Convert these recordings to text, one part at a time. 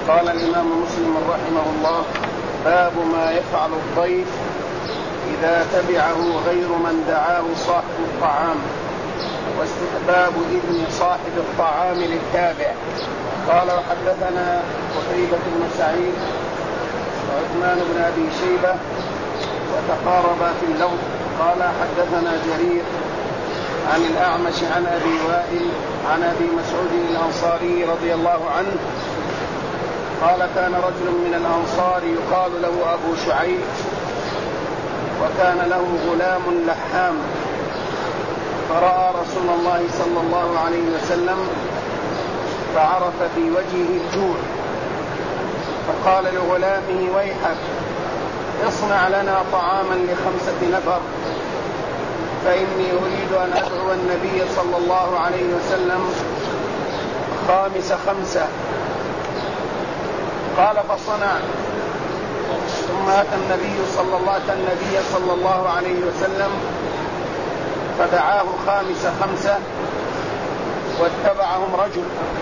قال الإمام مسلم رحمه الله: باب ما يفعل الضيف إذا تبعه غير من دعاه صاحب الطعام، واستحباب إذن صاحب الطعام للتابع. قال: وحدثنا قتيبة بن سعيد وعثمان بن أبي شيبة وتقاربا في اللفظ. قال: حدثنا جرير عن الأعمش عن أبي وائل عن أبي مسعود الأنصاري رضي الله عنه قال: كان رجل من الأنصار يقال له أبو شعيب، وكان له غلام لحام، فرأى رسول الله صلى الله عليه وسلم فعرف في وجهه الجوع، فقال لغلامه: ويحك، اصنع لنا طعاما ل5 نفر، فإني أريد أن أدعو النبي صلى الله عليه وسلم 5. قال: فصنع. ثم أتى النبي صلى الله عليه وسلم فدعاه 5 واتبعهم رجل،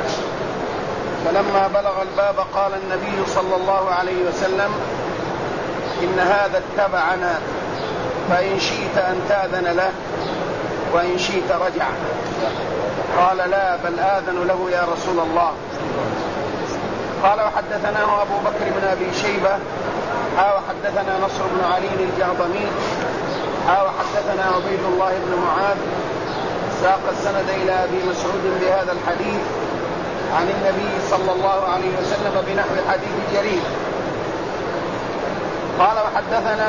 فلما بلغ الباب قال النبي صلى الله عليه وسلم: إن هذا اتبعنا، فإن شئت أن تأذن له وإن شئت رجع. قال: لا، بل آذن له يا رسول الله. قال: وحدثناه أبو بكر بن أبي شيبة وحدثنا نصر بن علي الجهضمي وحدثنا عبيد الله بن معاذ، ساق السند إلى أبي مسعود بهذا الحديث عن النبي صلى الله عليه وسلم بنحو حديث جرير. قال: وحدثنا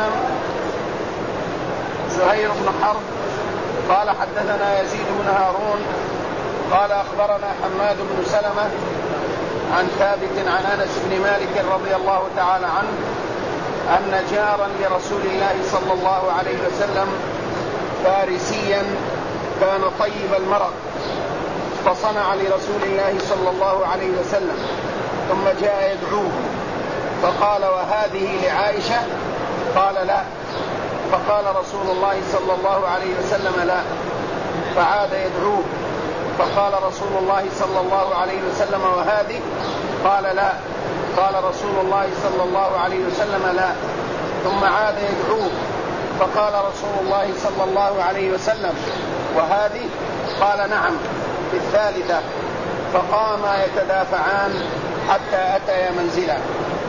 زهير بن حرب قال: حدثنا يزيد بن هارون قال: أخبرنا حماد بن سلمة عن ثابت عن أنس بن مالك رضي الله تعالى عنه أن جارا لرسول الله صلى الله عليه وسلم فارسيا كان طيب المرق، فصنع لرسول الله صلى الله عليه وسلم، ثم جاء يدعوه فقال: وهذه لعائشة؟ قال: لا. فقال رسول الله صلى الله عليه وسلم: لا. فعاد يدعوه فقال رسول الله صلى الله عليه وسلم: وهذه؟ قال: لا. قال رسول الله صلى الله عليه وسلم: لا. ثم عاد يدعوه فقال رسول الله صلى الله عليه وسلم: وهذه؟ قال: نعم. في الثالثة فقاما يتدافعان حتى أتيا منزلا.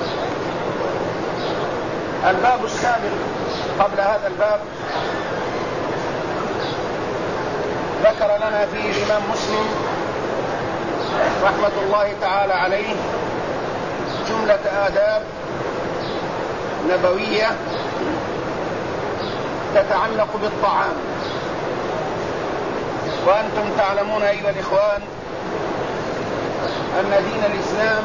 الباب السابق قبل هذا الباب ذكر لنا فيه الإمام مسلم رحمة الله تعالى عليه جملة آداب نبوية تتعلق بالطعام. وأنتم تعلمون أيها الإخوان أن دين الإسلام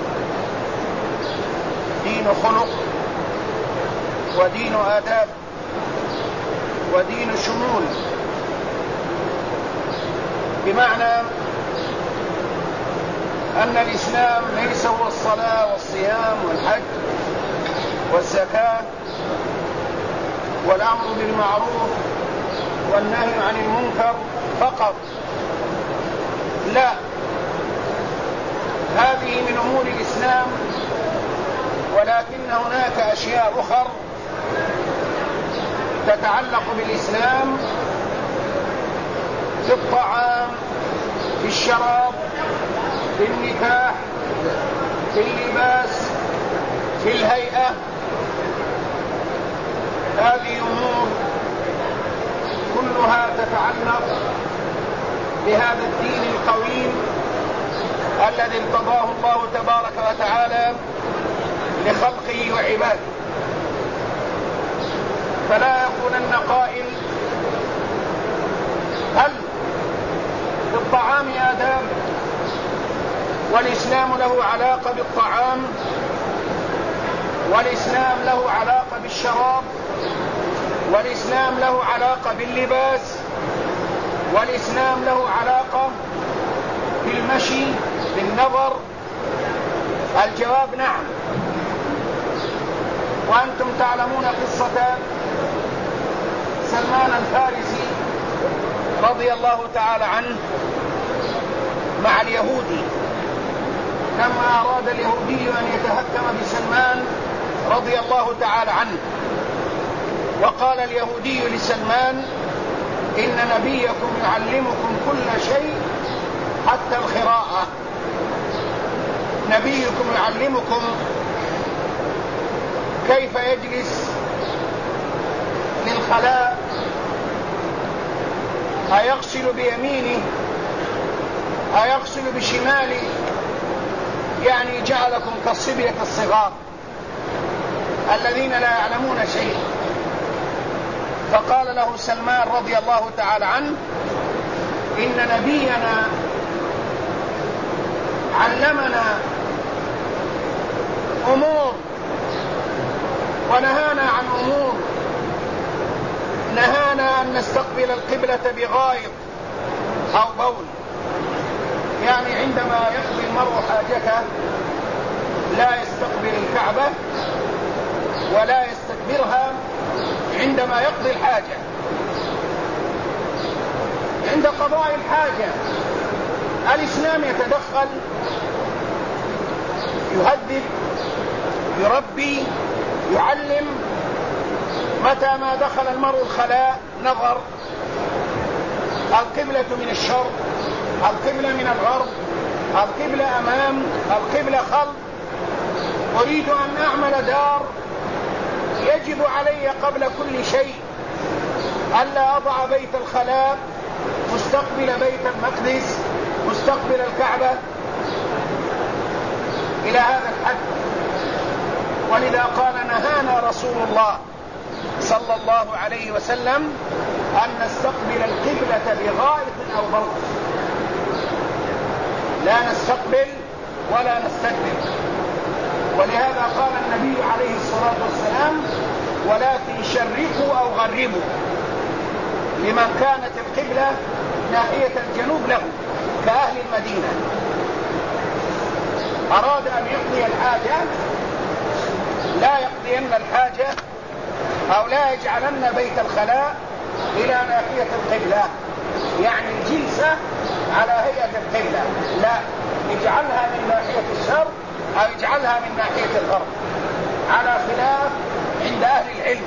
دين خلق ودين آداب ودين شمول، بمعنى أن الإسلام ليس هو الصلاة والصيام والحج والزكاة والأمر بالمعروف والنهي عن المنكر فقط، لا، هذه من أمور الإسلام، ولكن هناك أشياء أخرى تتعلق بالإسلام في الطعام، في الشراب، في النكاح، في اللباس، في الهيئة. هذه أمور كلها تتعلق بهذا الدين القويم الذي ارتضاه الله تبارك وتعالى لخلقه وعباده. فلا يكونن قائل: هل في الطعام آداب والإسلام له علاقة بالطعام، والإسلام له علاقة بالشراب، والإسلام له علاقة باللباس، والإسلام له علاقة بالمشي، بالنظر؟ الجواب نعم. وأنتم تعلمون قصة سلمان الفارسي رضي الله تعالى عنه مع اليهودي لما أراد اليهودي أن يتهكم بسلمان رضي الله تعالى عنه، وقال اليهودي لسلمان: إن نبيكم يعلمكم كل شيء حتى القراءة. نبيكم يعلمكم كيف يجلس للخلاء، أيغسل بيمينه أيغسل بشماله، يعني جعلكم كالصبية الصغار الذين لا يعلمون شيء. فقال له سلمان رضي الله تعالى عنه: إن نبينا علمنا أمور ونهانا عن أمور. نهانا أن نستقبل القبلة بغائط أو بول، يعني عندما يقضي المرء حاجته لا يستقبل الكعبة ولا يستكبرها عندما يقضي الحاجة. عند قضاء الحاجة الإسلام يتدخل، يهذب، يربي، يعلم. متى ما دخل المرء الخلاء نظر القبلة من الشرق، القبلة من الغرب، القبلة أمام، القبلة خلف. أريد أن أعمل دار، يجب علي قبل كل شيء ألا أضع بيت الخلاء مستقبل بيت المقدس، مستقبل الكعبة إلى هذا الحد. ولذا قال: نهانا رسول الله صلى الله عليه وسلم أن نستقبل القبلة بغائط أو بول، لا نستقبل ولا نستكبر. ولهذا قال النبي عليه الصلاة والسلام: ولكن شرقوا أو غربوا، لمن كانت القبلة ناحية الجنوب له كأهل المدينة. أراد أن يقضي الحاجة لا يقضين الحاجة أو لا يجعلن بيت الخلاء إلى ناحية القبلة، يعني الجلسة على هيئة القبلة، لا، يجعلها من ناحية الشرق أو يجعلها من ناحية الغرب، على خلاف عند أهل العلم.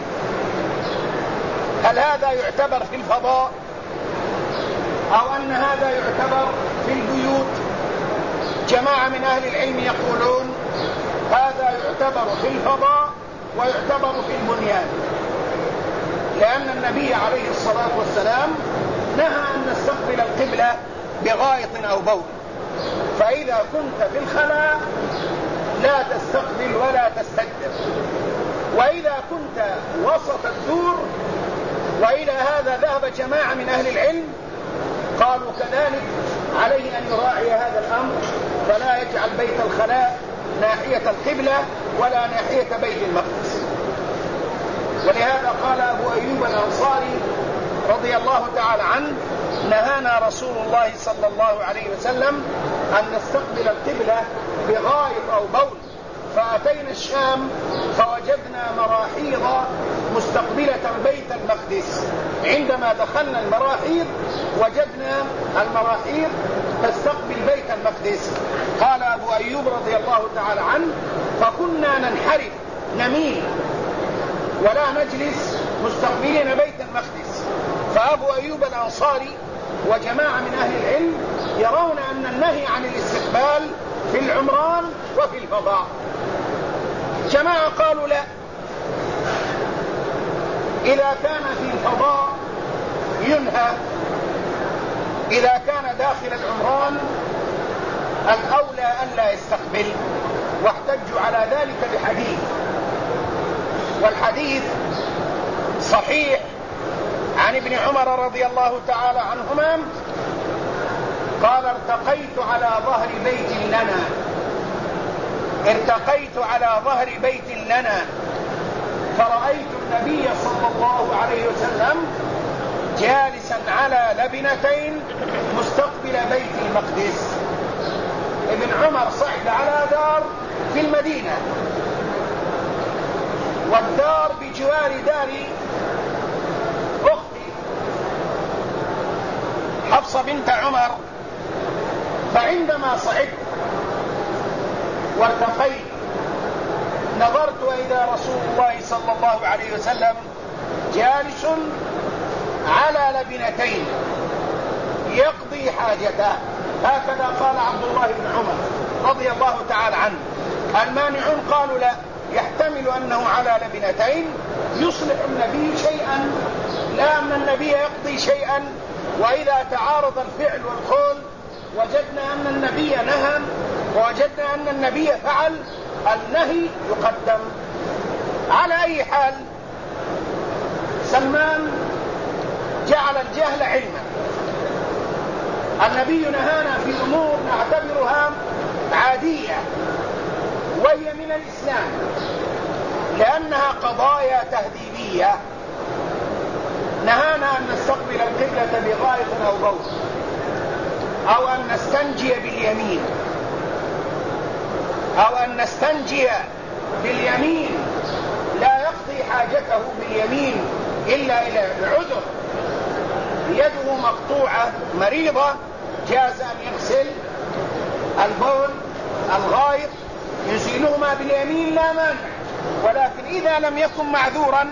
هل هذا يعتبر في الفضاء أو أن هذا يعتبر في البيوت؟ جماعة من أهل العلم يقولون هذا يعتبر في الفضاء ويعتبر في البنيان، لأن النبي عليه الصلاة والسلام نهى أن نستقبل القبلة بغائط أو بول. فإذا كنت في الخلاء لا تستقبل ولا تستكبر، وإذا كنت وسط الدور، وإلى هذا ذهب جماعة من أهل العلم قالوا كذلك عليه أن يراعي هذا الأمر، فلا يجعل بيت الخلاء ناحية القبلة ولا ناحية بيت المقدس. ولهذا قال أبو أيوب الأنصاري رضي الله تعالى عنه: نهانا رسول الله صلى الله عليه وسلم أن نستقبل القبلة بغائط أو بول، فأتينا الشام فوجدنا مراحيض مستقبلة بيت المقدس. عندما دخلنا المراحيض وجدنا المراحيض تستقبل بيت المقدس. قال أبو أيوب رضي الله تعالى عنه: فكنا ننحرف، نميل ولا نجلس مستقبلين بيت المقدس. فأبو أيوب الأنصاري وجماعة من أهل العلم يرون أن النهي عن الاستقبال في العمران وفي الفضاء. جماعة قالوا لا، إذا كان في الفضاء ينهى، إذا كان داخل العمران الأولى أن لا يستقبل. واحتجوا على ذلك بحديث، والحديث صحيح عن ابن عمر رضي الله تعالى عنهما قال: ارتقيت على ظهر بيت لنا، ارتقيت على ظهر بيت لنا فرأيت النبي صلى الله عليه وسلم جالسا على لبنتين مستقبل بيت المقدس. ابن عمر صعد على دار في المدينة، والدار بجوار دار أختي حفصة بنت عمر. فعندما صعدت وارتقيت نظرت وإذا رسول الله صلى الله عليه وسلم جالس على لبنتين يقضي حاجته. هكذا قال عبد الله بن عمر رضي الله تعالى عنه. المانعون قالوا لا، يحتمل أنه على لبنتين يصلح النبي شيئا، لا أن النبي يقضي شيئا، وإذا تعارض الفعل والقول وجدنا أن النبي نهى ووجدنا أن النبي فعل، النهي يقدم. على أي حال سلمان جعل الجهل علما. النبي نهانا في أمور نعتبرها عادية وهي من الإسلام لأنها قضايا تهذيبية. نهانا أن نستقبل القبلة بغائط أو بول، أو أن نستنجي باليمين، أو أن نستنجي باليمين لا يقضي حاجته باليمين إلا إلى العذر، يده مقطوعة مريضة جاز أن يغسل البول الغائط يزيلهما باليمين لا مانع. ولكن إذا لم يكن معذورا،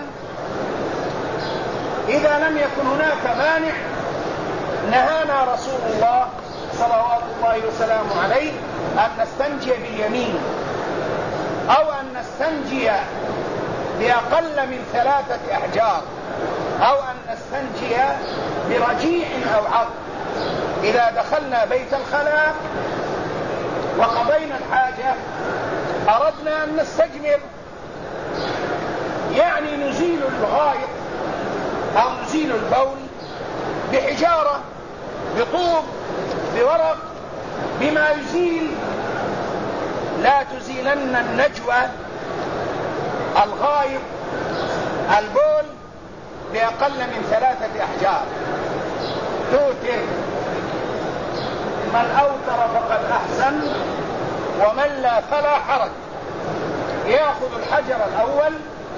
إذا لم يكن هناك مانع، نهانا رسول الله صلوات الله وسلامه عليه أن نستنجي باليمين، أو أن نستنجي بأقل من 3 أحجار، أو أن نستنجي برجيع أو عظم. إذا دخلنا بيت الخلاء وقضينا الحاجة أردنا أن نستجمر، يعني نزيل الغائط أو نزيل البول بحجارة، بطوب، بورق، بما يزيل. لا تزيلن النجوى الغائط البول بأقل من 3 أحجار. توتر، من أوتر فقد أحسن، ومن لا فلا حرج. يأخذ الحجر الأول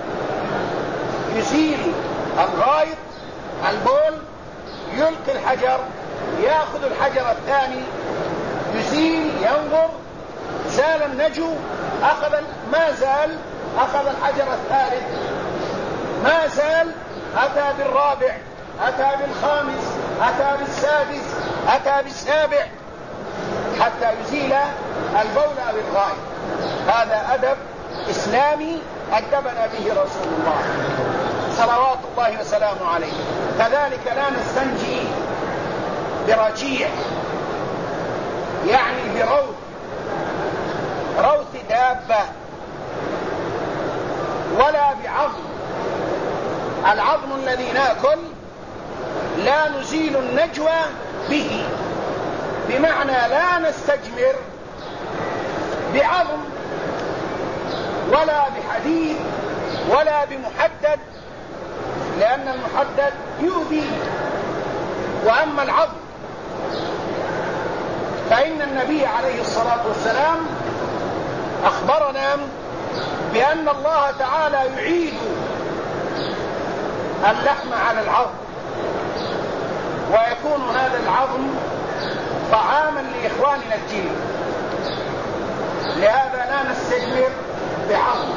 يزيل الغائط البول، يلقي الحجر، يأخذ الحجر الثاني يزيل، ينظر زال النجو، ما زال، أخذ الحجر الثالث ما زال، أتى بالرابع، أتى بالخامس، أتى بالسادس، أتى بالسابع، حتى يزيل البول أو الغائط. هذا أدب إسلامي أدبنا به رسول الله صلوات الله وسلامه عليه. كذلك لا نستنجي برجيع، يعني بروث دابة، ولا بعظم. العظم الذي ناكل لا نزيل النجوى به، بمعنى لا نستجمر بعظم ولا بحديد ولا بمحدد، لأن المحدد يؤذي. وأما العظم فإن النبي عليه الصلاة والسلام أخبرنا بأن الله تعالى يعيد اللحم على العظم، ويكون هذا العظم طعاما لإخواننا الجن. لهذا لا نستجمر بعظم.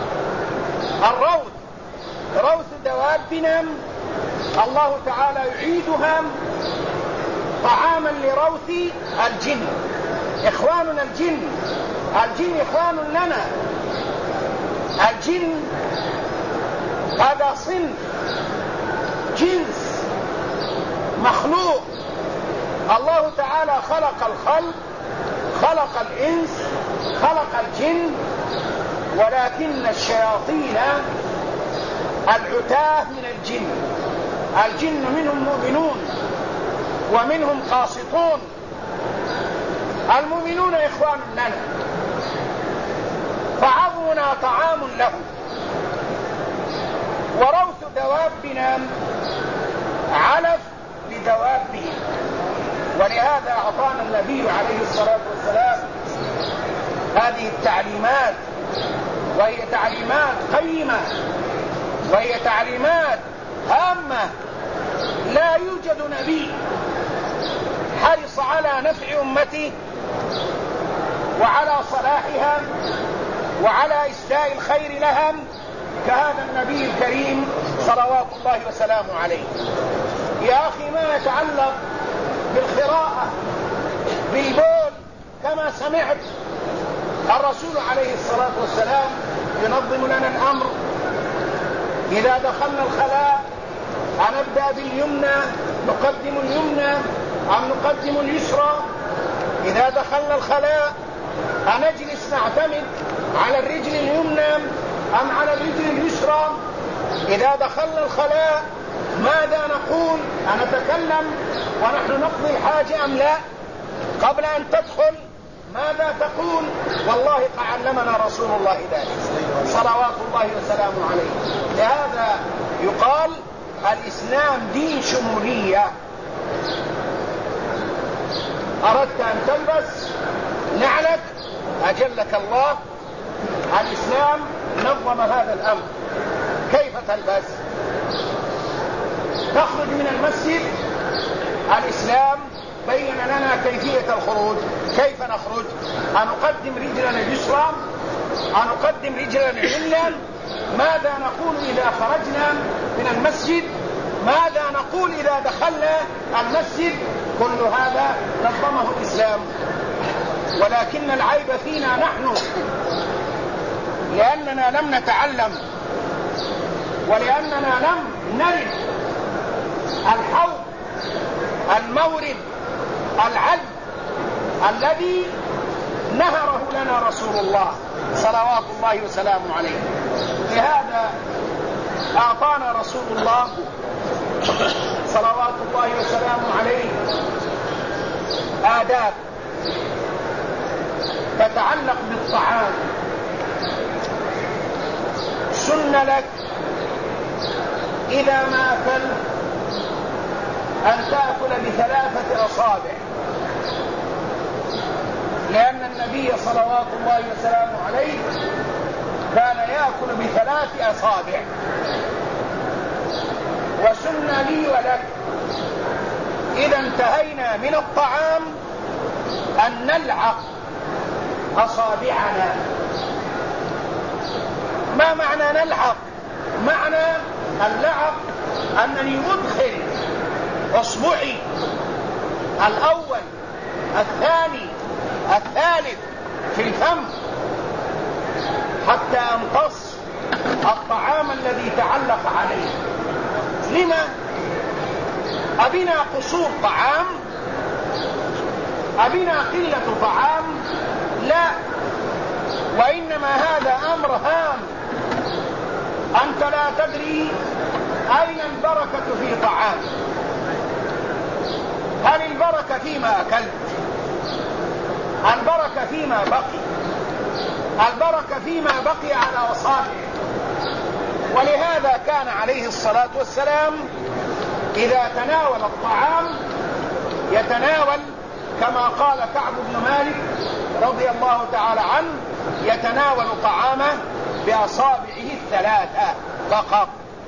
روث دوابنا الله تعالى يعيدها طعاما لروث الجن. إخواننا الجن إخوان لنا. الجن هذا صنف، جنس مخلوق. الله تعالى خلق الخلق، خلق الإنس، خلق الجن، ولكن الشياطين العتاه من الجن. الجن منهم مؤمنون ومنهم قاسطون. المؤمنون إخوان لنا، فعظمنا طعام لهم. وروث دوابنا علف لدوابهم. ولهذا أعطانا النبي عليه الصلاة والسلام هذه التعليمات، وهي تعليمات قيمة، وهي تعليمات هامة. لا يوجد نبي حرص على نفع أمته وعلى صلاحها وعلى إسداء الخير لها كهذا النبي الكريم صلوات الله وسلامه عليه. يا أخي ما يتعلق بالقراءة بالبول كما سمعت الرسول عليه الصلاة والسلام ينظم لنا الأمر. إذا دخلنا الخلاء أنبدأ باليمنى نقدم اليمنى أم نقدم اليسرى؟ إذا دخلنا الخلاء أنجلس نعتمد على الرجل اليمنى أم على الرجل اليسرى؟ إذا دخلنا الخلاء ماذا نقول؟ أنتكلم ونحن نقضي الحاجة أم لا؟ قبل أن تدخل ماذا تقول؟ والله علمنا رسول الله ذلك صلوات الله وسلامه عليه. لهذا يقال الإسلام دين شمولية. أردت أن تلبس نعلك أجلك الله، الإسلام نظم هذا الأمر. كيف تلبس؟ تخرج من المسجد، الإسلام بين لنا كيفية الخروج. كيف نخرج؟ أنقدم رجلنا اليسرى، أنقدم رجلنا اليمنى؟ ماذا نقول إذا خرجنا من المسجد؟ ماذا نقول إذا دخلنا المسجد؟ كل هذا نظمه الإسلام. ولكن العيب فينا نحن، لأننا لم نتعلم ولأننا لم نرد الحوض المورد العذب الذي نهره لنا رسول الله صلوات الله وسلامه عليه. لهذا أعطانا رسول الله صلوات الله وسلامه عليه آداب تتعلق بالطعام. سن لك إذا ما أكلت أن تأكل ب3 أصابع، لأن النبي صلوات الله وسلامه عليه كان يأكل ب3 أصابع. وسن لي ولك إذا انتهينا من الطعام أن نلعق أصابعنا. ما معنى نلعق؟ معنى اللعق أنني أدخل أصبعي الأول الثاني الثالث في الفم حتى أمتص الطعام الذي تعلق عليه. لما؟ أبنا قصور طعام؟ أبنا قلة طعام؟ لا، وإنما هذا أمر هام. أنت لا تدري أين البركة في طعام. هل البركة فيما أكلت؟ البركة فيما بقي، البركة فيما بقي على أصابعه. ولهذا كان عليه الصلاة والسلام إذا تناول الطعام يتناول كما قال كعب بن مالك رضي الله تعالى عنه، يتناول طعامه بأصابعه 3 فقط،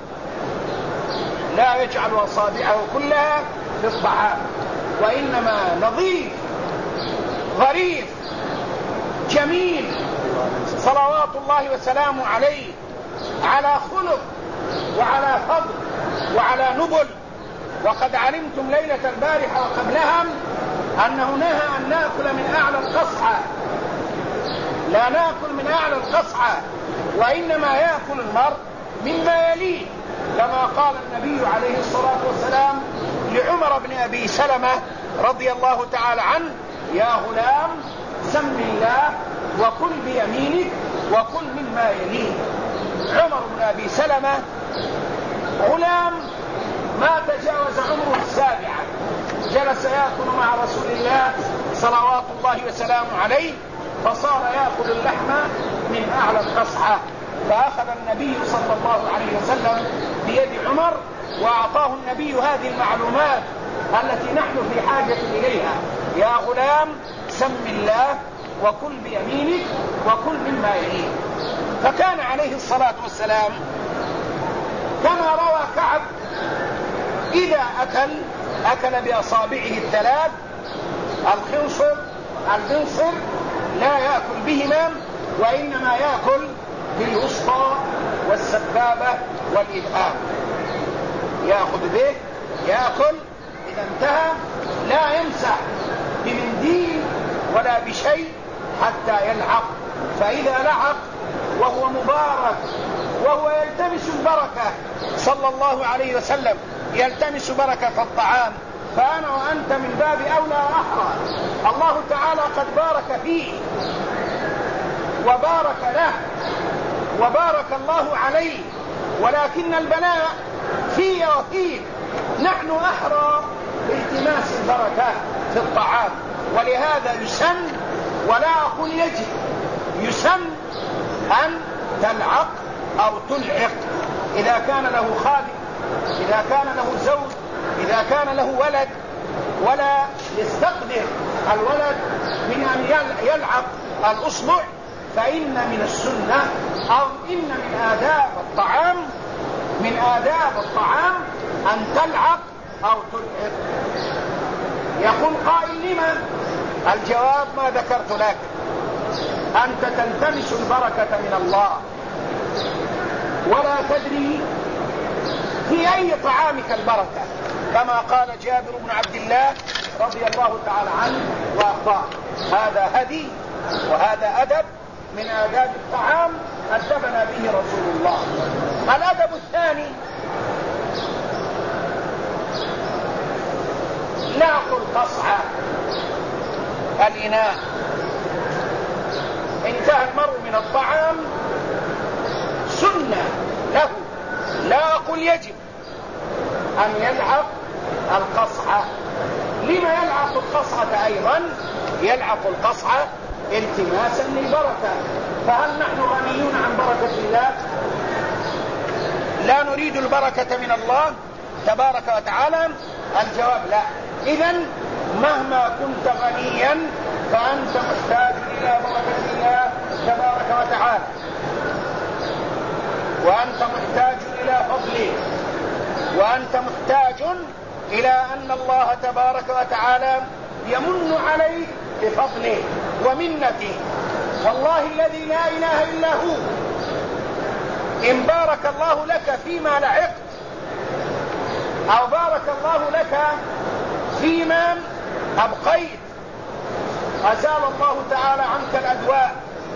لا يجعل أصابعه كلها في الطعام، وإنما نظيف ظريف جميل صلوات الله وسلامه عليه، على خلق وعلى فضل وعلى نبل. وقد علمتم ليلة البارحة وقبلها أنه نهى أن نأكل من أعلى القصعة، لا نأكل من أعلى القصعة، وإنما يأكل المرء مما يليه، كما قال النبي عليه الصلاة والسلام لعمر بن أبي سلمة رضي الله تعالى عنه: يا غلام سم الله وكل بيمينك وكل مما يليه. عمر بن أبي سلمة غلام ما تجاوز عمره 7، جلس يأكل مع رسول الله صلوات الله وسلامه عليه، فصار يأكل اللحم من أعلى القصعة. فأخذ النبي صلى الله عليه وسلم بيد عمر وأعطاه النبي هذه المعلومات التي نحن في حاجة إليها: يا غلام سم الله وكل بيمينك وكل مما يليك. فكان عليه الصلاة والسلام كما روى كعب إذا أكل بأصابعه 3: الخنصر، البنصر، لا يأكل بهما، وإنما يأكل بالوسطى والسبابة والإبهام. يأخذ به يأكل، إذا انتهى لا يمسح بمنديل ولا بشيء حتى يلعق. فإذا لعق وهو مبارك وهو يلتمس البركة صلى الله عليه وسلم، يلتمس بركة الطعام، فأنا وأنت من باب أولى وأحرى. الله تعالى قد بارك فيه وبارك له وبارك الله عليه، ولكن البلاء في وفيه. نحن أحرى بالتماس البركات في الطعام، ولهذا يسن، ولا أقول يجب، يسن أن تلعق أو تلعق إذا كان له خادم، إذا كان له زوج، إذا كان له ولد، ولا يستقدر الولد من أن يلعق الأصبع، فإن من السنة أو إن من آداب الطعام، من آداب الطعام أن تلعق أو تلعق. يقول قائل لما؟ الجواب ما ذكرت لك، أنت تلتمس البركة من الله ولا تدري في أي طعامك البركة، كما قال جابر بن عبد الله رضي الله تعالى عنه وأرضاه. هذا هدي وهذا أدب من آداب الطعام أدبنا به رسول الله. الأدب الثاني لاق القصعة، الإناء. انتهى المرء من الطعام، سنة له، لا أقول يجب، أن يلعق القصعة. لما يلعق القصعة أيضا؟ يلعق القصعة التماسا للبركة. فهل نحن غنيون عن بركة الله؟ لا نريد البركة من الله تبارك وتعالى؟ الجواب لا. إذن مهما كنت غنيا فأنت محتاج إلى بركة الله تبارك وتعالى، وأنت محتاج إلى فضله، وأنت محتاج إلى أن الله تبارك وتعالى يمن عليك بفضله ومنته. والله الذي لا إله إلا هو، إن بارك الله لك فيما لعقت أو بارك الله لك فيما أبقيت، أزال الله تعالى عنك الأدواء،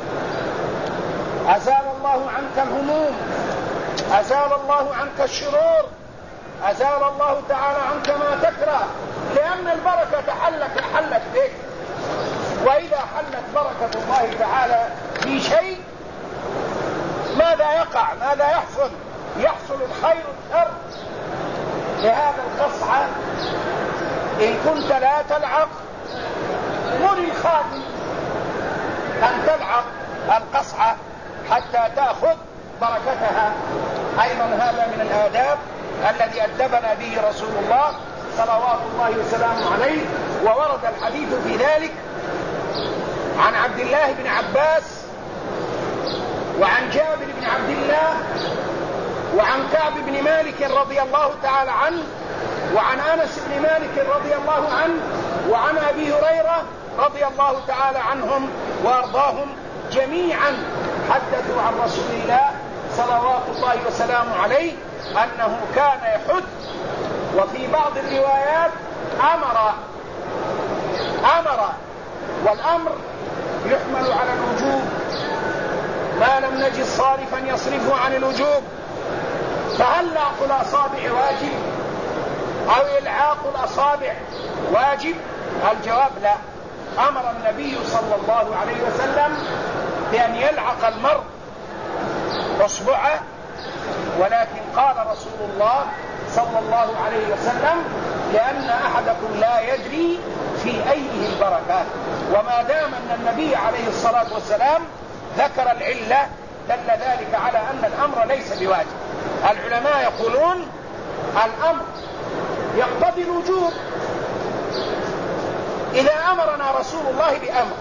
أزال الله عنك الهموم، أزال الله عنك الشرور، أزال الله تعالى عنك ما تكره، لأن البركة حلت بك. وإذا حلت بركة الله تعالى في شيء ماذا يقع؟ ماذا يحصل؟ يحصل الخير والشر. لهذا القصعة إن كنت لا تلعق مر الخادم أن تلعق القصعة حتى تأخذ بركتها. أيضا هذا من الآداب الذي أدبنا به رسول الله صلوات الله وسلامه عليه. وورد الحديث في ذلك عن عبد الله بن عباس وعن جابر بن عبد الله وعن كعب بن مالك رضي الله تعالى عنه وعن أنس بن مالك رضي الله عنه وعن أبي هريرة رضي الله تعالى عنهم وأرضاهم جميعا حدثوا عن رسول الله صلوات الله وسلامه عليه أنه كان يحث، وفي بعض الروايات أمر، والأمر يحمل على الوجوب ما لم نجد صارفا يصرفه عن الوجوب. فهل لعق الأصابع واجب أو إلعاق الأصابع واجب؟ الجواب لا. أمر النبي صلى الله عليه وسلم بأن يلعق المرء أصبعه، ولكن قال رسول الله صلى الله عليه وسلم لأن أحدكم لا يدري في أيه البركات. وما دام أن النبي عليه الصلاة والسلام ذكر العلة دل ذلك على أن الأمر ليس بواجب. العلماء يقولون الأمر يقتضي الوجوب. إذا أمرنا رسول الله بأمر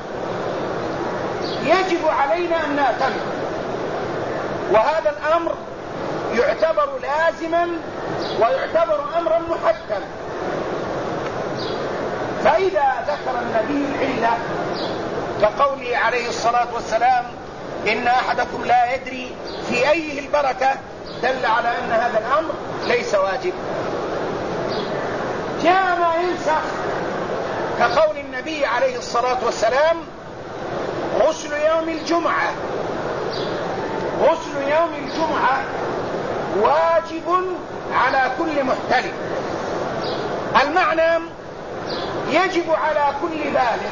يجب علينا أن نأتمر، وهذا الأمر يعتبر لازما ويعتبر أمرا محتما. فإذا ذكر النبي العلة كقوله عليه الصلاة والسلام: إن أحدكم لا يدري في أيه البركة، دل على أن هذا الأمر ليس واجب. جاء ما ينسخ كقول النبي عليه الصلاة والسلام: غسل يوم الجمعة، غسل يوم الجمعة واجب على كل محتلم. المعنى يجب على كل بالغ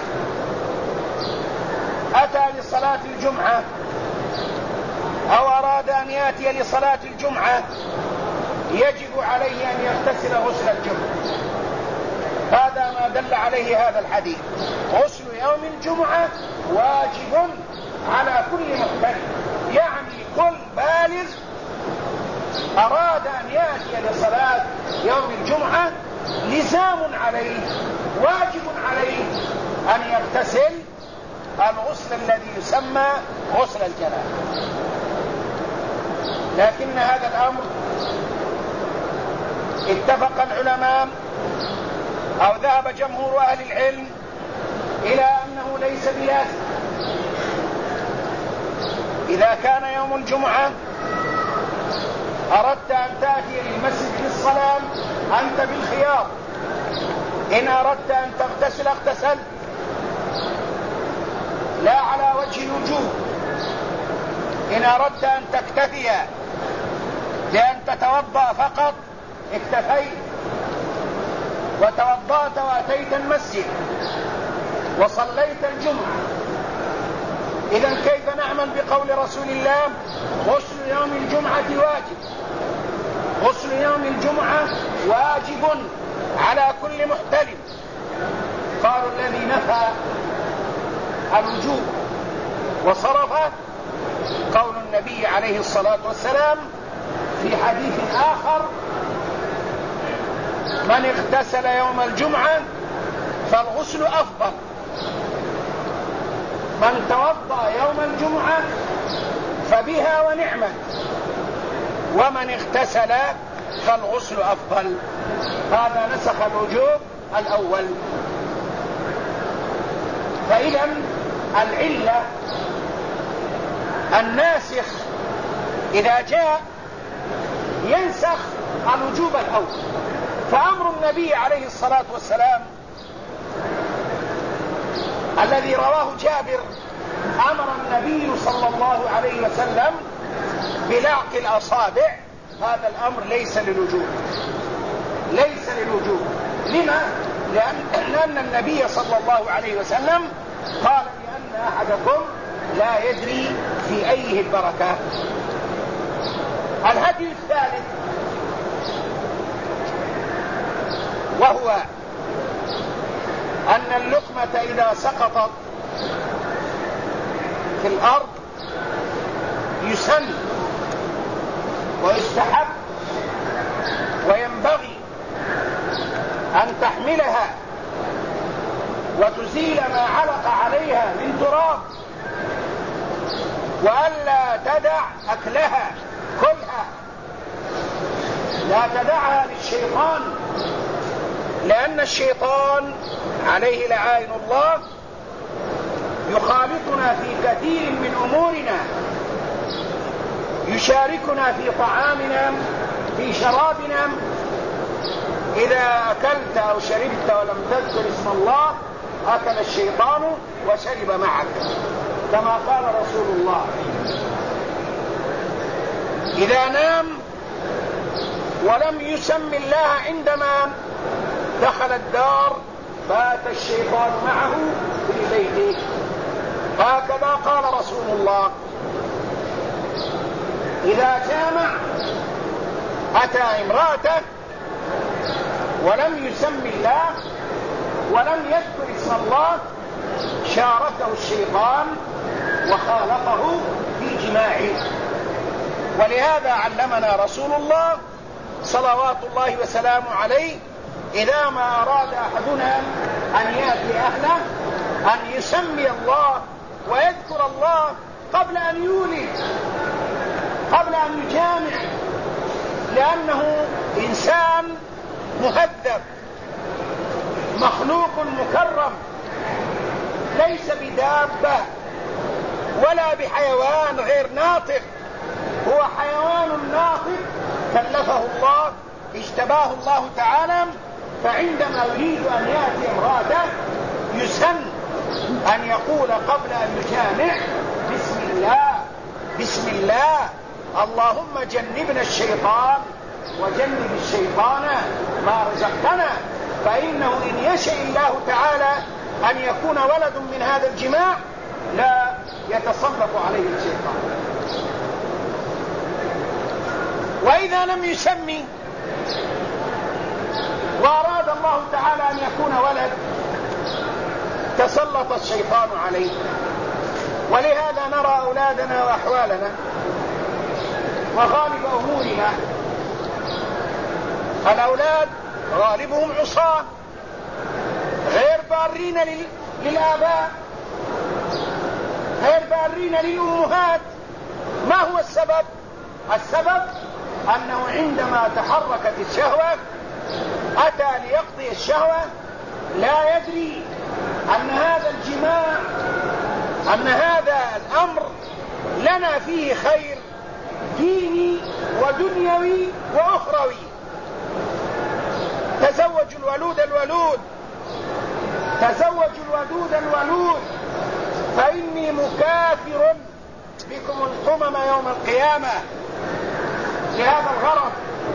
أتى لصلاة الجمعة أو أراد أن يأتي لصلاة الجمعة، يجب عليه أن يغتسل غسل الجمعة. هذا ما دل عليه هذا الحديث: غسل يوم الجمعة واجب على كل محتلم، يعني كل بالغ أراد أن يأتي لصلاة يوم الجمعة لزام عليه، واجب عليه أن يغتسل الغسل الذي يسمى غسل الجنابة. لكن هذا الأمر اتفق العلماء أو ذهب جمهور أهل العلم إلى أنه ليس بلازم. إذا كان يوم الجمعة أردت أن تأتي للمسجد للصلاة أنت بالخيار، إن أردت أن تغتسل اغتسل، لا على وجه الوجوب. إن أردت أن تكتفي بأن تتوضأ فقط اكتفيت وتوضأت وأتيت المسجد وصليت الجمعة. إذن كيف نعمل بقول رسول الله: غسل يوم الجمعة واجب؟ غسل يوم الجمعة واجب على كل محتلم. قالوا الذي نفى الوجوب وصرفه قول النبي عليه الصلاة والسلام في حديث آخر: من اغتسل يوم الجمعة فالغسل أفضل. من توضأ يوم الجمعة فبها ونعمة، ومن اغتسل فالغسل أفضل. هذا نسخ الوجوب الأول. فإذا العلة الناسخ إذا جاء ينسخ الوجوب الأول. فأمر النبي عليه الصلاة والسلام الذي رواه جابر: أمر النبي صلى الله عليه وسلم بلعق الأصابع، هذا الأمر ليس للوجوب، ليس للوجوب. لما؟ لأن النبي صلى الله عليه وسلم قال: لأن أحدكم لا يدري في أيه البركة. الهدي الثالث وهو أن اللقمة إذا سقطت في الأرض يسن ويستحب وينبغي أن تحملها وتزيل ما علق عليها من تراب، وألا تدع أكلها كلها، لا تدعها للشيطان، لأن الشيطان عليه لعائن الله يخالطنا في كثير من أمورنا، يشاركنا في طعامنا في شرابنا. إذا أكلت أو شربت ولم تذكر اسم الله أكل الشيطان وشرب معك، كما قال رسول الله. إذا نام ولم يسم الله عندما دخل الدار بات الشيطان معه في بيته، هكذا قال رسول الله. إذا جامع أتى امرأته ولم يسم الله ولم يذكر اسم الله شاركه الشيطان وخالطه في جماعه. ولهذا علمنا رسول الله صلوات الله وسلامه عليه: إذا ما أراد أحدنا أن يأتي أهله أن يسمي الله ويذكر الله قبل أن يولد، قبل أن يجامع، لأنه إنسان مهذب مخلوق مكرم، ليس بدابة ولا بحيوان غير ناطق، هو حيوان ناطق كلفه الله، اجتباه الله تعالى. فعندما يريد أن يأتي امرأته يسن أن يقول قبل أن يجامع: بسم الله بسم الله، اللهم جنبنا الشيطان وجنب الشيطان ما رزقتنا. فإنه إن يشاء الله تعالى أن يكون ولد من هذا الجماع لا يتسلط عليه الشيطان. وإذا لم يسمي وأراد الله تعالى أن يكون ولد تسلط الشيطان عليه. ولهذا نرى أولادنا وأحوالنا وغالب أمورنا الأولاد غالبهم عصاة غير بارين للآباء، غير بارين للأمهات. ما هو السبب؟ السبب أنه عندما تحركت الشهوة أتى ليقضي الشهوة لا يدري أن هذا الجماع، أن هذا الأمر لنا فيه خير ديني ودنيوي وأخروي. تزوجوا الولود الولود، تزوجوا الودود الولود، فإني مكافر بكم الأمم يوم القيامة. لهذا الغرض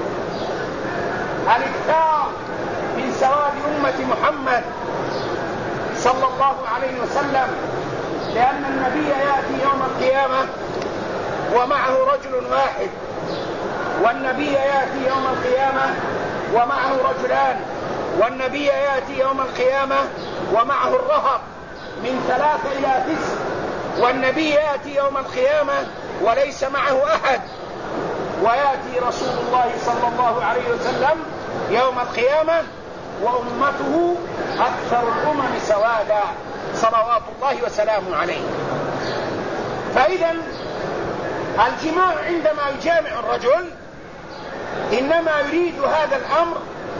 الاكثار من سواد أمة محمد صلى الله عليه وسلم، لأن النبي يأتي يوم القيامة ومعه رجل واحد، والنبي يأتي يوم القيامة ومعه رجلان، والنبي يأتي يوم القيامة ومعه الرهط من 3 إلى 9، والنبي يأتي يوم القيامة وليس معه أحد، ويأتي رسول الله صلى الله عليه وسلم يوم القيامة وأمته أكثر الأمم سوادا صلوات الله وسلامه عليه. فإذا الجماع عندما يجامع الرجل إنما يريد هذا الأمر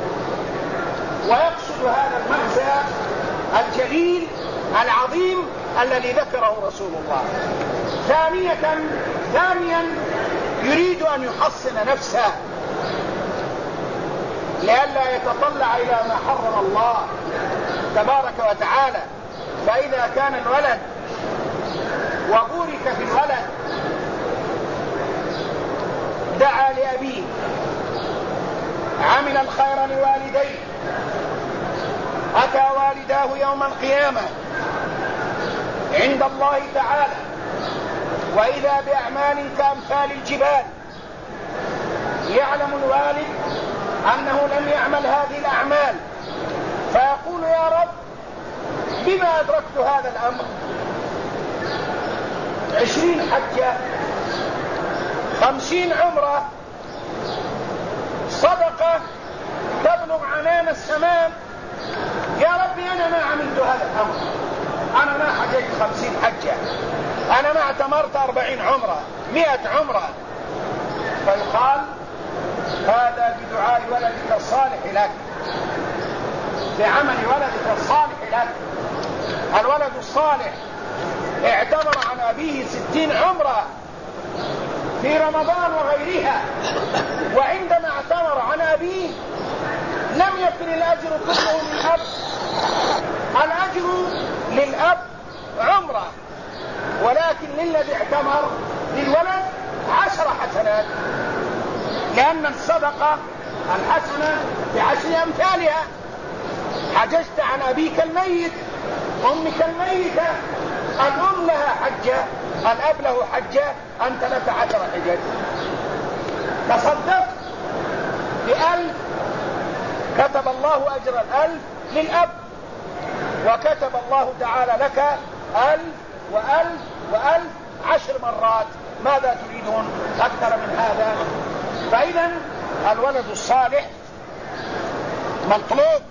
ويقصد هذا المغزى الجليل العظيم الذي ذكره رسول الله. ثانيا يريد أن يحصن نفسه لئلا يتطلع إلى ما حرم الله تبارك وتعالى. فإذا كان الولد وبورك في الولد دعا لأبيه، عمل الخير لوالديه، أتى والداه يوم القيامة عند الله تعالى وإذا بأعمال كأمثال الجبال، يعلم الوالد أنه لم يعمل هذه الأعمال فيقول: يا رب بما أدركت هذا الأمر؟ 20 حجة، 50 عمرة، صدقة تبلغ عنان السماء، يا ربي أنا ما عملت هذا الأمر، أنا ما حجيت 50 حجة، أنا ما اعتمرت 40 عمرة، 100 عمرة. فيقال: هذا بدعاء ولدك الصالح لك، بعمل ولدك الصالح لك. الولد الصالح اعتمر عن أبيه 60 عمرة في رمضان وغيرها، وعندما اعتمر عن أبيه لم يكن الأجر كله للأب، الأجر للأب عمرة، ولكن للذي اعتمر للولد 10 حسنات، لأن الصدقة الحسنة ب10 أمثالها. حججت عن أبيك الميت، أمك الميتة، الأم لها حجة، الأب له حجة، أنت لك 10 حجج. تصدق ب1000 كتب الله أجر 1000 للأب، وكتب الله تعالى لك 1000 و1000 و1000 10 مرات. ماذا تريدون أكثر من هذا؟ فإذا الولد الصالح مطلوب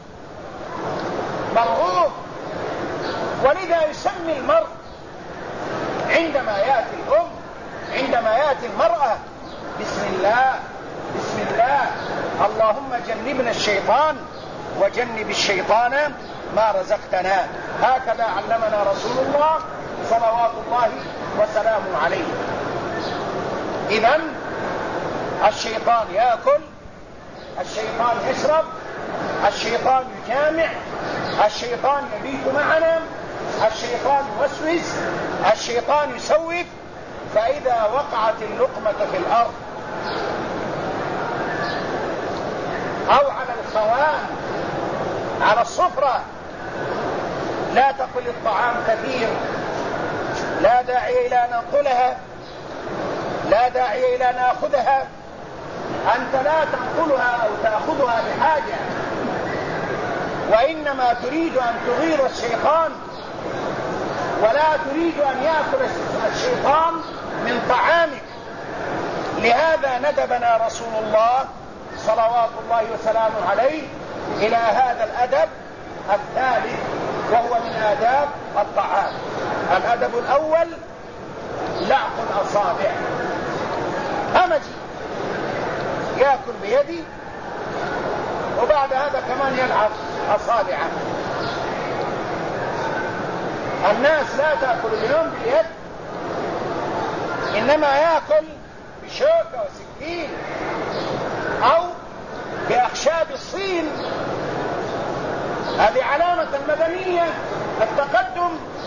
مرغوب. ولذا يسمي المرء عندما يأتي الأم، عندما يأتي المرأة: بسم الله بسم الله، اللهم جنبنا الشيطان وجنب الشيطان ما رزقتنا. هكذا علمنا رسول الله صلوات الله وسلامه عليه. إذن الشيطان يأكل، الشيطان يشرب، الشيطان يجامع، الشيطان يبيت معنا، الشيطان يوسوس، الشيطان يسوف. فإذا وقعت اللقمة في الأرض أو على الخوان على الصفرة لا تقل الطعام كثير، لا داعي إلى أن ننقلها، لا داعي إلى أن نأخذها. أنت لا تنقلها أو تأخذها بحاجة، وإنما تريد أن تغير الشيطان، ولا تريد أن يأكل الشيطان من طعامك. لهذا ندبنا رسول الله صلوات الله وسلامه عليه إلى هذا الأدب الثالث، وهو من آداب الطعام. الأدب الأول لعق الأصابع، همجي يأكل بيدي وبعد هذا كمان يلعق أصابعه. الناس لا تأكل اليوم باليد، إنما يأكل بشوكة وسكين أو بأخشاب الصين. هذه علامة المدنية التقدم.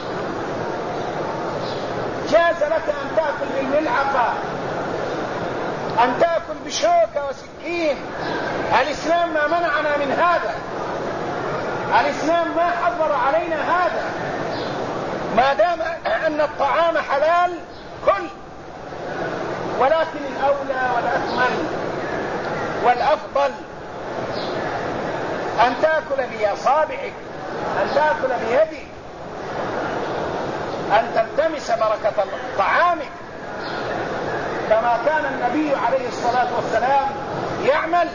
جاز لك أن تأكل بالملعقة، أن تأكل بشوكة وسكين. الإسلام ما منعنا من هذا، الإسلام ما حضر علينا هذا. ما دام أن الطعام حلال كل، ولكن الأولى والأكمل والأفضل أن تأكل بأصابعك، أن تأكل بيدك، أن تلتمس بركة طعامك، كما كان النبي عليه الصلاة والسلام يعمل.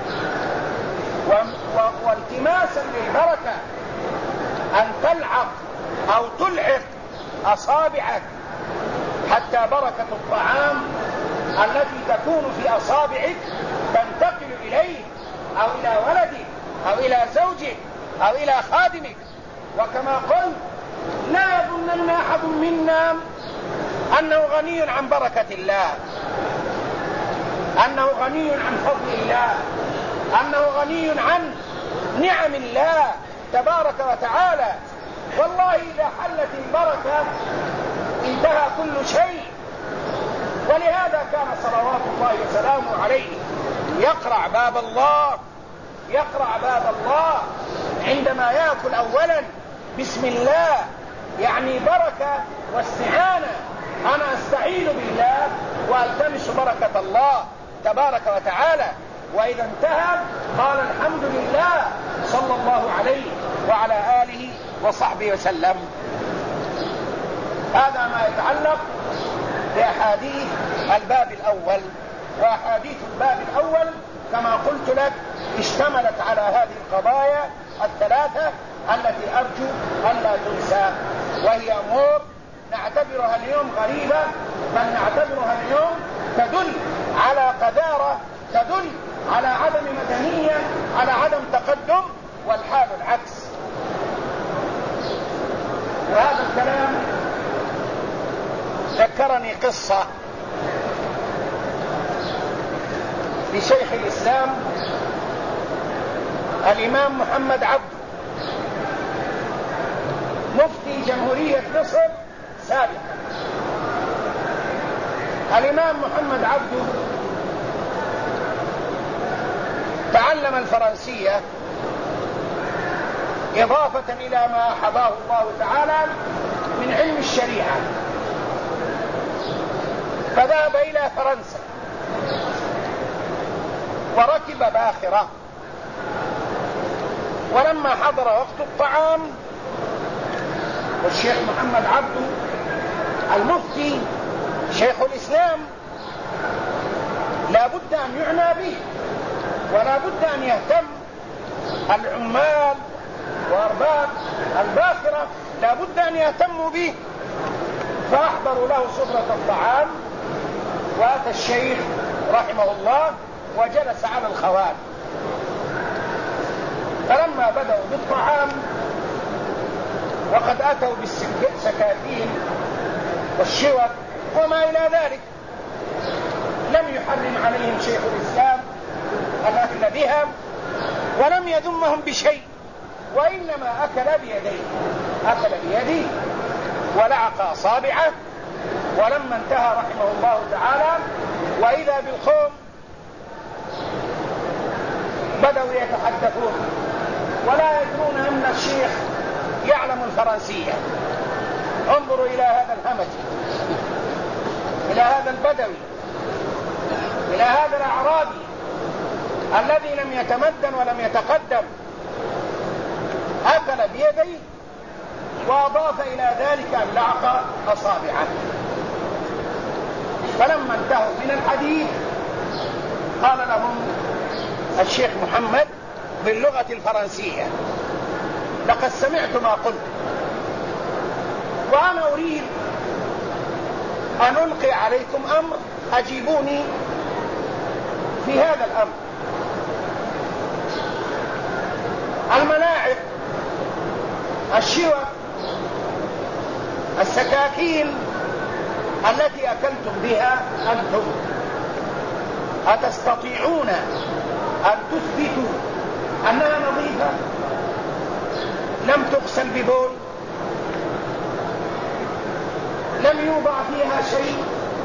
والتماسا للبركة أن تلعق أو تلعق أصابعك حتى بركة الطعام التي تكون في أصابعك تنتقل إليه أو إلى ولدك أو إلى زوجك أو إلى خادمك. وكما قلت لا يظنن أحد منا أنه غني عن بركة الله، أنه غني عن فضل الله، أنه غني عن نعم الله تبارك وتعالى. والله إذا حلت البركة انتهى كل شيء. ولهذا كان صلوات الله وسلامه عليه يقرع باب الله، يقرع باب الله عندما يأكل أولا بسم الله، يعني بركة واستعانة. أنا أستعين بالله وألتمس بركة الله تبارك وتعالى. وإذا انتهى قال الحمد لله صلى الله عليه وعلى آله وصحبه وسلم. هذا ما يتعلق بأحاديث الباب الأول. وأحاديث الباب الأول كما قلت لك اشتملت على هذه القضايا الثلاثة التي أرجو أن لا تنسى، وهي أمور نعتبرها اليوم غريبة، بل نعتبرها اليوم تدل على قذارة، تدل على عدم مدنية، على عدم تقدم، والحال العكس. وهذا الكلام ذكرني قصة لشيخ الإسلام الإمام محمد عبده مفتي جمهورية مصر سابقا. الإمام محمد عبده تعلم الفرنسية إضافة إلى ما حباه الله تعالى من علم الشريعة، فذهب إلى فرنسا وركب باخرة. ولما حضر وقت الطعام والشيخ محمد عبده المفتي شيخ الإسلام لا بد أن يعنى به، ولا بد أن يهتم العمال وأرباب الباخرة، لا بد أن يهتموا به. فأحضروا له سفرة الطعام، وأتى الشيخ رحمه الله وجلس على الخوان. فلما بدأوا بالطعام وقد أتوا بالسكاكين والشوك وما إلى ذلك، لم يحرم عليهم شيخ الإسلام الأكل بها ولم يذمهم بشيء، وإنما أكل بيديه ولعق أصابعه. ولما انتهى رحمه الله تعالى وإذا بالقوم بدأوا يتحدثون ولا يدرون أن الشيخ يعلم الفرنسية. انظروا إلى هذا الهمج، إلى هذا البدوي، إلى هذا الأعرابي الذي لم يتمدن ولم يتقدم، أكل بيديه وأضاف إلى ذلك أن لعق أصابعه. فلما انتهوا من الحديث قال لهم الشيخ محمد باللغة الفرنسية: لقد سمعت ما قلت، وأنا أريد أن ألقي عليكم أمر، أجيبوني في هذا الأمر. الملاعب، الشوك، السكاكين التي أكلتم بها أنتم، أتستطيعون أن تثبتوا أنها نظيفة لم تغسل ببول، لم يوضع فيها شيء،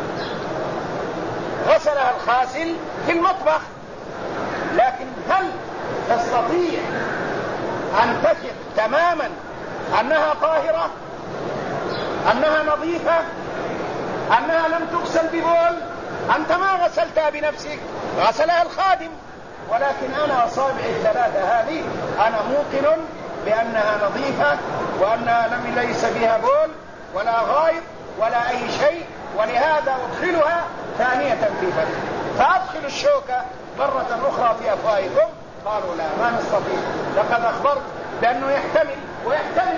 غسلها الغاسل في المطبخ؟ لكن هل تستطيع أن تثق تماما أنها طاهرة، أنها نظيفة، أنها لم تغسل ببول؟ أنت ما غسلتها بنفسك، غسلها الخادم. ولكن أنا أصابعي الثلاثة هذه أنا موقن بأنها نظيفة وأنها ليس بها بول ولا غائط ولا أي شيء، ولهذا أدخلها ثانية في فمي. فأدخل الشوكة مرة أخرى في أفواهكم. قالوا لا، ما نستطيع، لقد أخبرت بأنه يحتمل ويحتمل.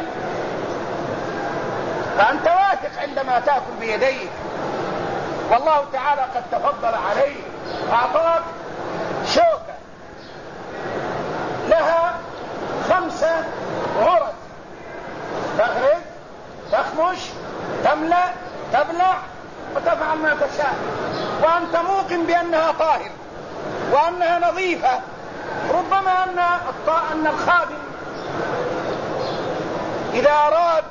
فأنت واثق عندما تأكل بيديك، والله تعالى قد تفضل عليك، أعطاك شوكة لها 5 غرز، تغرز، تخمش، تملأ، تبلع، وتفعل ما تشاء، وأنت موقن بأنها طاهر وأنها نظيفة. ربما أن الخادم إذا أراد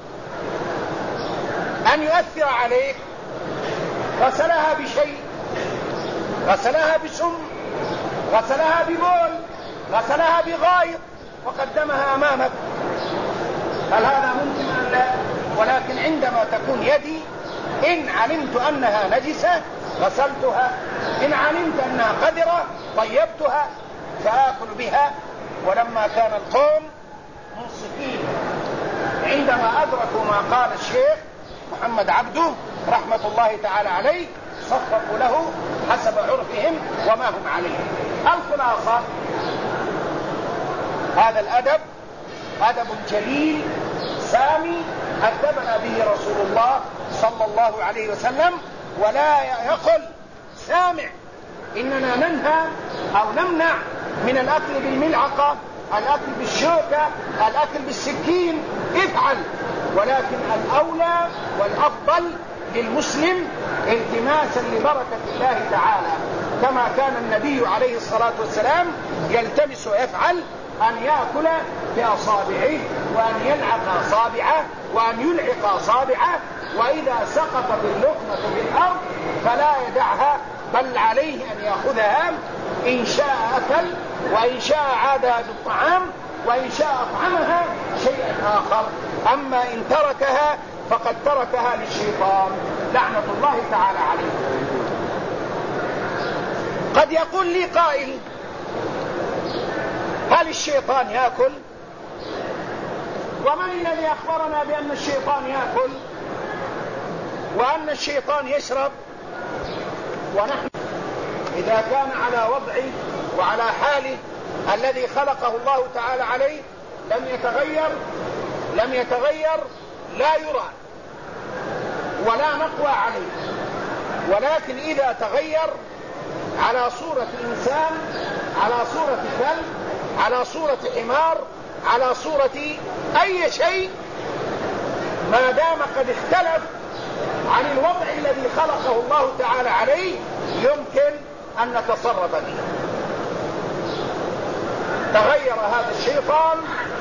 أن يؤثر عليك غسلها بشيء، غسلها بسم، غسلها ببول، غسلها بغائط وقدمها أمامك. هل هذا ممكن أم لا؟ ولكن عندما تكون يدي، إن علمت أنها نجسة غسلتها، إن علمت أنها قذرة طيبتها فآكل بها. ولما كان القوم منصفين عندما أدركوا ما قال الشيخ محمد عبده رحمة الله تعالى عليه، صفقوا له حسب عرفهم وما هم عليه. الخلاصة، هذا الأدب أدب جليل سامي أدبنا به رسول الله صلى الله عليه وسلم. ولا يقل سامع إننا ننهى أو نمنع من الأكل بالملعقة، الأكل بالشوكة، الأكل بالسكين، افعل. ولكن الأولى والأفضل للمسلم التماسا لبركة الله تعالى، كما كان النبي عليه الصلاة والسلام يلتمس ويفعل، أن يأكل بأصابعه وأن يلعق أصابعه وأن يلعق أصابعه، وإذا سقطت اللقمة بالأرض فلا يدعها، بل عليه أن يأخذها، إن شاء أكل وإن شاء عادها بالطعام وإن شاء أطعمها شيئا آخر. أما إن تركها فقد تركها للشيطان لعنة الله تعالى عليه. قد يقول لي قائل: هل الشيطان يأكل؟ ومن الذي أخبرنا بأن الشيطان يأكل وأن الشيطان يشرب؟ ونحن إذا كان على وضعه وعلى حاله الذي خلقه الله تعالى عليه لم يتغير لا يرى ولا نقوى عليه، ولكن إذا تغير على صورة إنسان، على صورة كلب، على صورة حمار، على صورة أي شيء، ما دام قد اختلف عن الوضع الذي خلقه الله تعالى عليه يمكن أن نتصرف به. تغير هذا الشيطان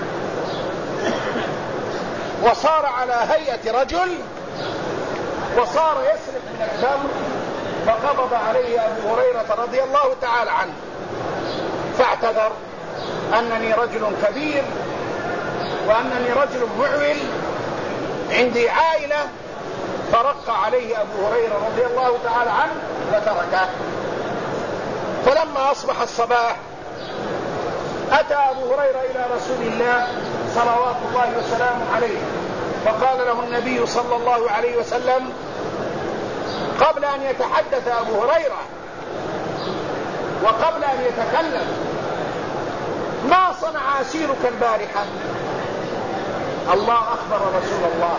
وصار على هيئة رجل وصار يسرق من التمر، فقبض عليه أبو هريرة رضي الله تعالى عنه فاعتذر أنني رجل كبير وأنني رجل معول عندي عائلة، فرق عليه أبو هريرة رضي الله تعالى عنه وتركه. فلما أصبح الصباح أتى أبو هريرة إلى رسول الله صلوات الله وسلامه عليه، فقال له النبي صلى الله عليه وسلم قبل أن يتحدث أبو هريرة وقبل أن يتكلم: ما صنع أسيرك البارحة؟ الله أخبر رسول الله،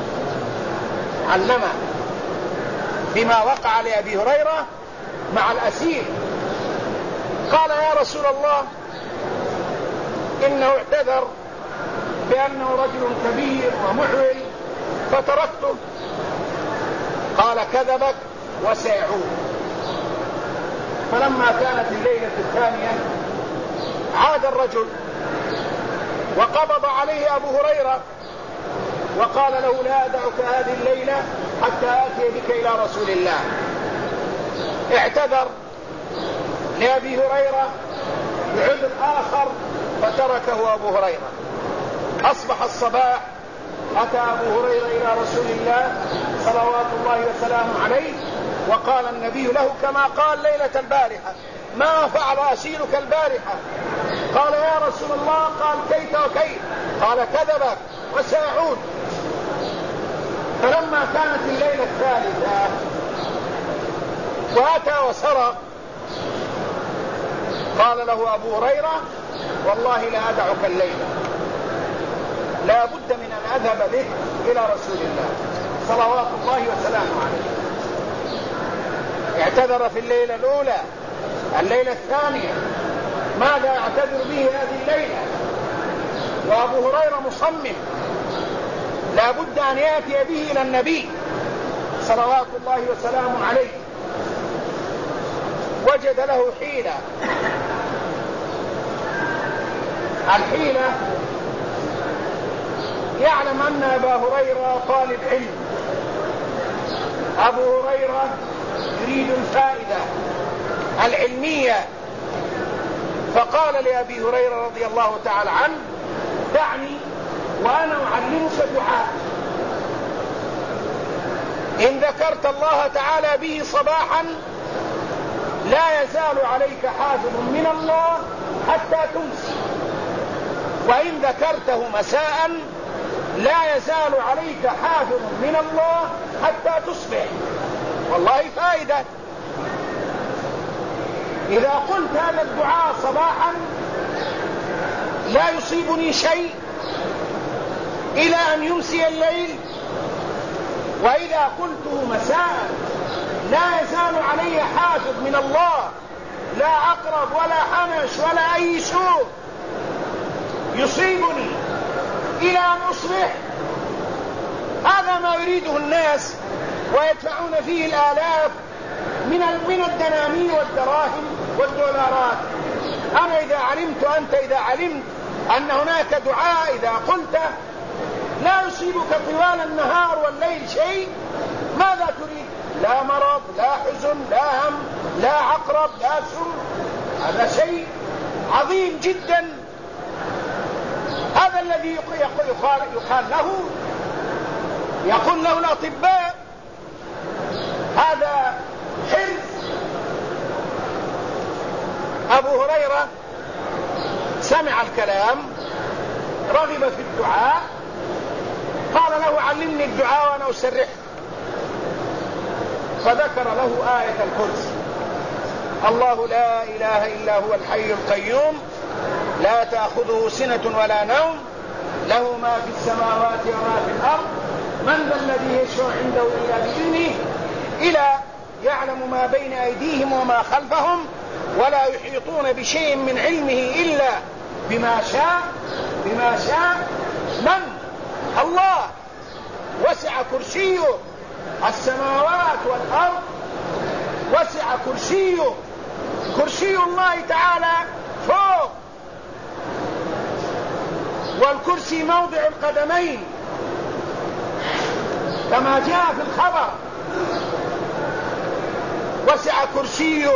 علمه بما وقع لأبي هريرة مع الأسير. قال: يا رسول الله إنه اعتذر بأنه رجل كبير ومعول فتركته. قال: كذبك وسيعود. فلما كانت الليلة الثانية عاد الرجل وقبض عليه أبو هريرة وقال له: لا أدعك هذه الليلة حتى آتي بك إلى رسول الله. اعتذر لأبي هريرة بعذر آخر فتركه أبو هريرة. أصبح الصباح أتى أبو هريرة إلى رسول الله صلوات الله وسلامه عليه، وقال النبي له كما قال ليلة البارحة: ما فعل أسيرك البارحة؟ قال: يا رسول الله. قال: كيف وكيف؟ قال: كذبك وسيعود. فلما كانت الليلة الثالثة وأتى وسرق، قال له أبو هريرة: والله لا أدعك الليلة، لا بد من أن أذهب بك إلى رسول الله صلوات الله وسلامه عليه. اعتذر في الليلة الأولى. الليلة الثانية ماذا يعتذر به هذه الليلة؟ وأبو هريرة مصمم لا بد أن يأتي به إلى النبي صلوات الله وسلامه عليه. وجد له حيلة. الحيلة: يعلم أن أبا هريرة طالب علم، أبو هريرة يريد الفائدة العلمية، فقال لأبي هريرة رضي الله تعالى عنه: دعني وأنا أعلمك دعاء إن ذكرت الله تعالى به صباحا لا يزال عليك حافظ من الله حتى تمسي، وإن ذكرته مساء لا يزال عليك حافظ من الله حتى تصبح. والله فائدة. إذا قلت هذا الدعاء صباحا لا يصيبني شيء إلى أن يمسي الليل، وإذا قلته مساء لا يزال علي حافظ من الله، لا عقرب ولا حنش ولا أي سوء يصيبني إلى أن أصبح. هذا ما يريده الناس ويدفعون فيه الآلاف من الدنانير والدراهم والدولارات. أنا إذا علمت أنت إذا علمت أن هناك دعاء إذا قلته لا يصيبك طوال النهار والليل شيء، ماذا تريد؟ لا مرض، لا حزن، لا هم، لا عقرب، لا سم. هذا شيء عظيم جدا. هذا الذي يقول له الأطباء هذا حرز. أبو هريرة سمع الكلام، رغب في الدعاء، قال له: علمني الدعاء وأنا أسرحه. فذكر له آية الكرسي: الله لا إله إلا هو الحي القيوم لا تأخذه سنة ولا نوم له ما في السماوات وما في الأرض من ذا الذي يشفع عنده إلا بإذنه إلى يعلم ما بين أيديهم وما خلفهم ولا يحيطون بشيء من علمه إلا بما شاء. من الله. وسع كرسيه السماوات والأرض. وسع كرسيه، كرسي الله تعالى فوق، والكرسي موضع القدمين كما جاء في الخبر. وسع كرسيه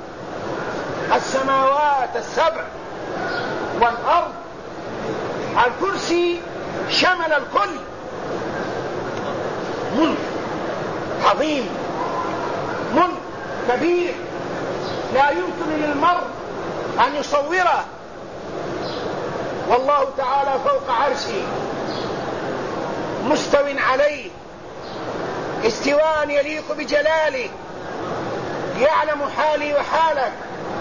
السماوات السبع والأرض. الكرسي شمل الكل، ملك عظيم، ملك كبير لا يمكن للمرء أن يصوره. والله تعالى فوق عرشه مستو عليه استواء يليق بجلاله، يعلم حالي وحالك،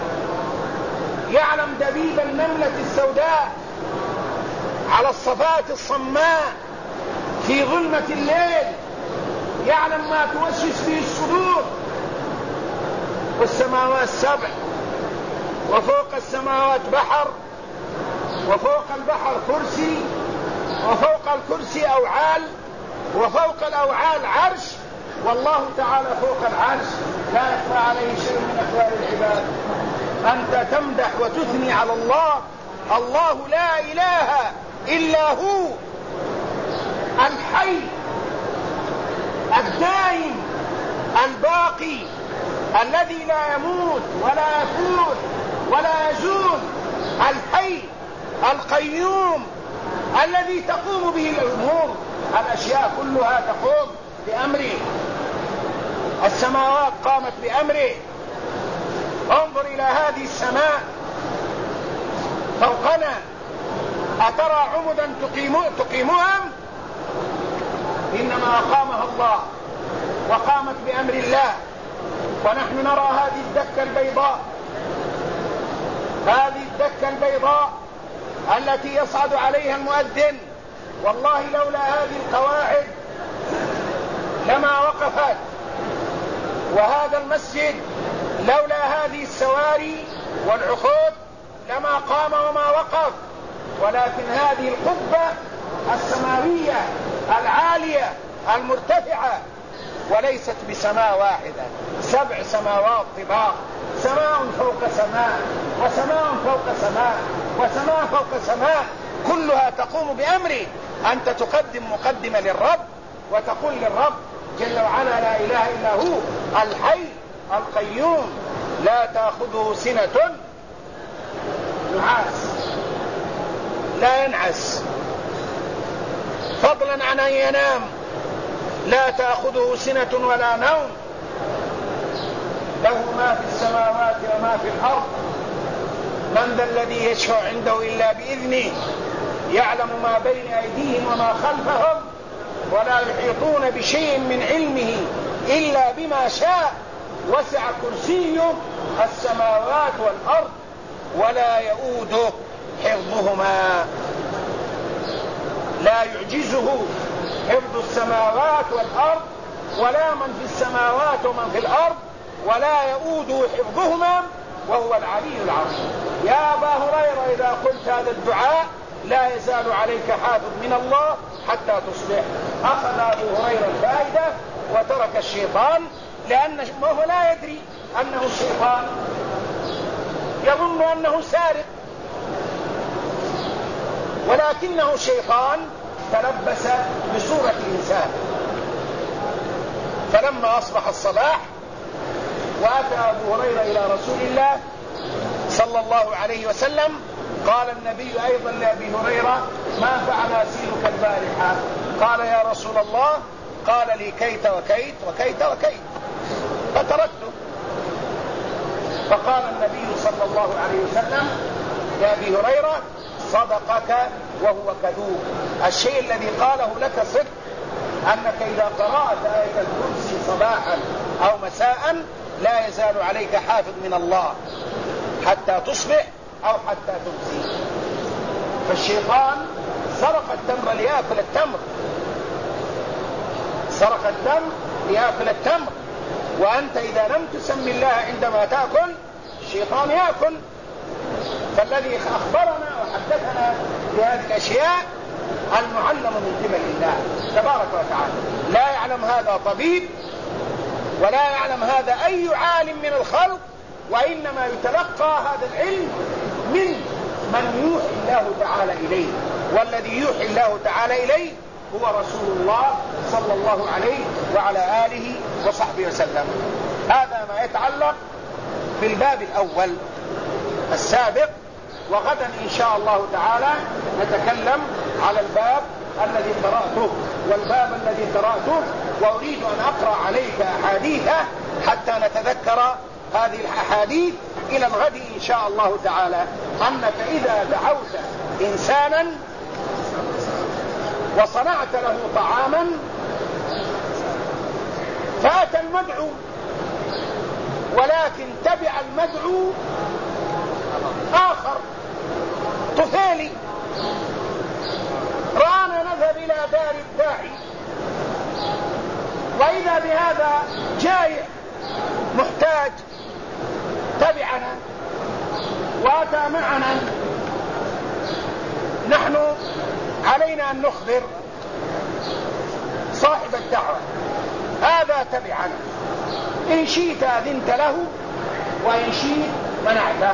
يعلم دبيب النملة السوداء على الصفات الصماء في ظلمة الليل، يعلم ما توسوس فيه الصدور. والسماوات سبع، وفوق السماوات بحر، وفوق البحر كرسي، وفوق الكرسي أوعال، وفوق الأوعال عرش. والله تعالى فوق العرش لا يخفى عليه شيء من أحوال العباد. أنت تمدح وتثني على الله. الله لا إله إلا هو الحي الدائم الباقي الذي لا يموت ولا يفوت ولا يزول، الحي القيوم الذي تقوم به الأمور. الأشياء كلها تقوم بأمره. السماوات قامت بأمره. انظر إلى هذه السماء فوقنا، أترى عمدا تقيمها؟ إنما أقامها الله وقامت بأمر الله. ونحن نرى هذه الدكة البيضاء، هذه الدكة البيضاء التي يصعد عليها المؤذن. والله لولا هذه القواعد لما وقفت، وهذا المسجد لولا هذه السواري والعقود لما قام وما وقف. ولكن هذه القبة السماوية العالية المرتفعة، وليست بسماء واحدة، 7 سماوات طباق، سماء فوق سماء، وسماء فوق سماء، وسماء فوق سماء، كلها تقوم بأمره. أنت تقدم مقدمة للرب وتقول للرب جل وعلا لا إله إلا هو الحي القيوم لا تأخذه سنة نعاس، لا ينعس، فضلا عن أن ينام، لا تأخذه سنة ولا نوم، له ما في السماوات وما في الأرض. من ذا الذي يشفع عنده إلا بإذنه، يعلم ما بين أيديهم وما خلفهم، ولا يحيطون بشيء من علمه إلا بما شاء. وسع كرسيه السماوات والأرض ولا يؤوده حفظهما. لا يعجزه حفظ السماوات والأرض، ولا من في السماوات ومن في الأرض، ولا يؤوده حفظهما وهو العلي العظيم. يا أبا هريرة إذا قلت هذا الدعاء لا يزال عليك حافظ من الله حتى تصبح. أخذ أبو هريرة الفائدة وترك الشيطان، لأنه لا يدري أنه شيطان، يظن أنه سارق، ولكنه شيطان تلبس بصورة إنسان. فلما أصبح الصباح وأتى أبو هريرة إلى رسول الله صلى الله عليه وسلم، قال النبي أيضا لأبي هريرة ما فعل أسيرك البارحة؟ قال يا رسول الله، قال لي كيت وكيت وكيت وكيت، فتركته. فقال النبي صلى الله عليه وسلم لأبي هريرة صدقك وهو كذوب. الشيء الذي قاله لك صدق، أنك إذا قرأت آية الكرسي صباحا أو مساء لا يزال عليك حافظ من الله حتى تصبح أو حتى تمسي. فالشيطان سرق التمر ليأكل التمر، سرق التمر ليأكل التمر. وأنت إذا لم تسمي الله عندما تأكل الشيطان يأكل. فالذي أخبرنا وحدثنا بهذه الأشياء المعلم من قبل الله تبارك وتعالى. لا يعلم هذا طبيب ولا يعلم هذا أي عالم من الخلق، وإنما يتلقى هذا العلم من يوحي الله تعالى إليه، والذي يوحي الله تعالى إليه هو رسول الله صلى الله عليه وعلى آله وصحبه وسلم. هذا ما يتعلق بالباب الأول السابق، وغدا إن شاء الله تعالى نتكلم على الباب الذي قرأته والباب الذي قرأته، وأريد أن أقرأ عليك أحاديثه حتى نتذكر هذه الأحاديث إلى الغد إن شاء الله تعالى. أنك إذا دعوت إنسانا وصنعت له طعاما فأتى المدعو، ولكن تبع المدعو آخر طفيلي، رأنا نذهب إلى دار الداعي وإذا بهذا جائع محتاج تبعنا وأتى معنا، نحن علينا أن نخبر صاحب الدعوة هذا تبعنا، إن شئت أذنت له وإن شئت منعته.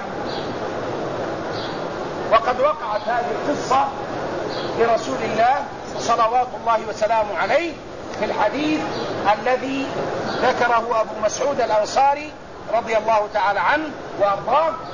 وقد وقعت هذه القصة لرسول الله صلوات الله وسلامه عليه في الحديث الذي ذكره أبو مسعود الأنصاري رضي الله تعالى عنه وأرضاه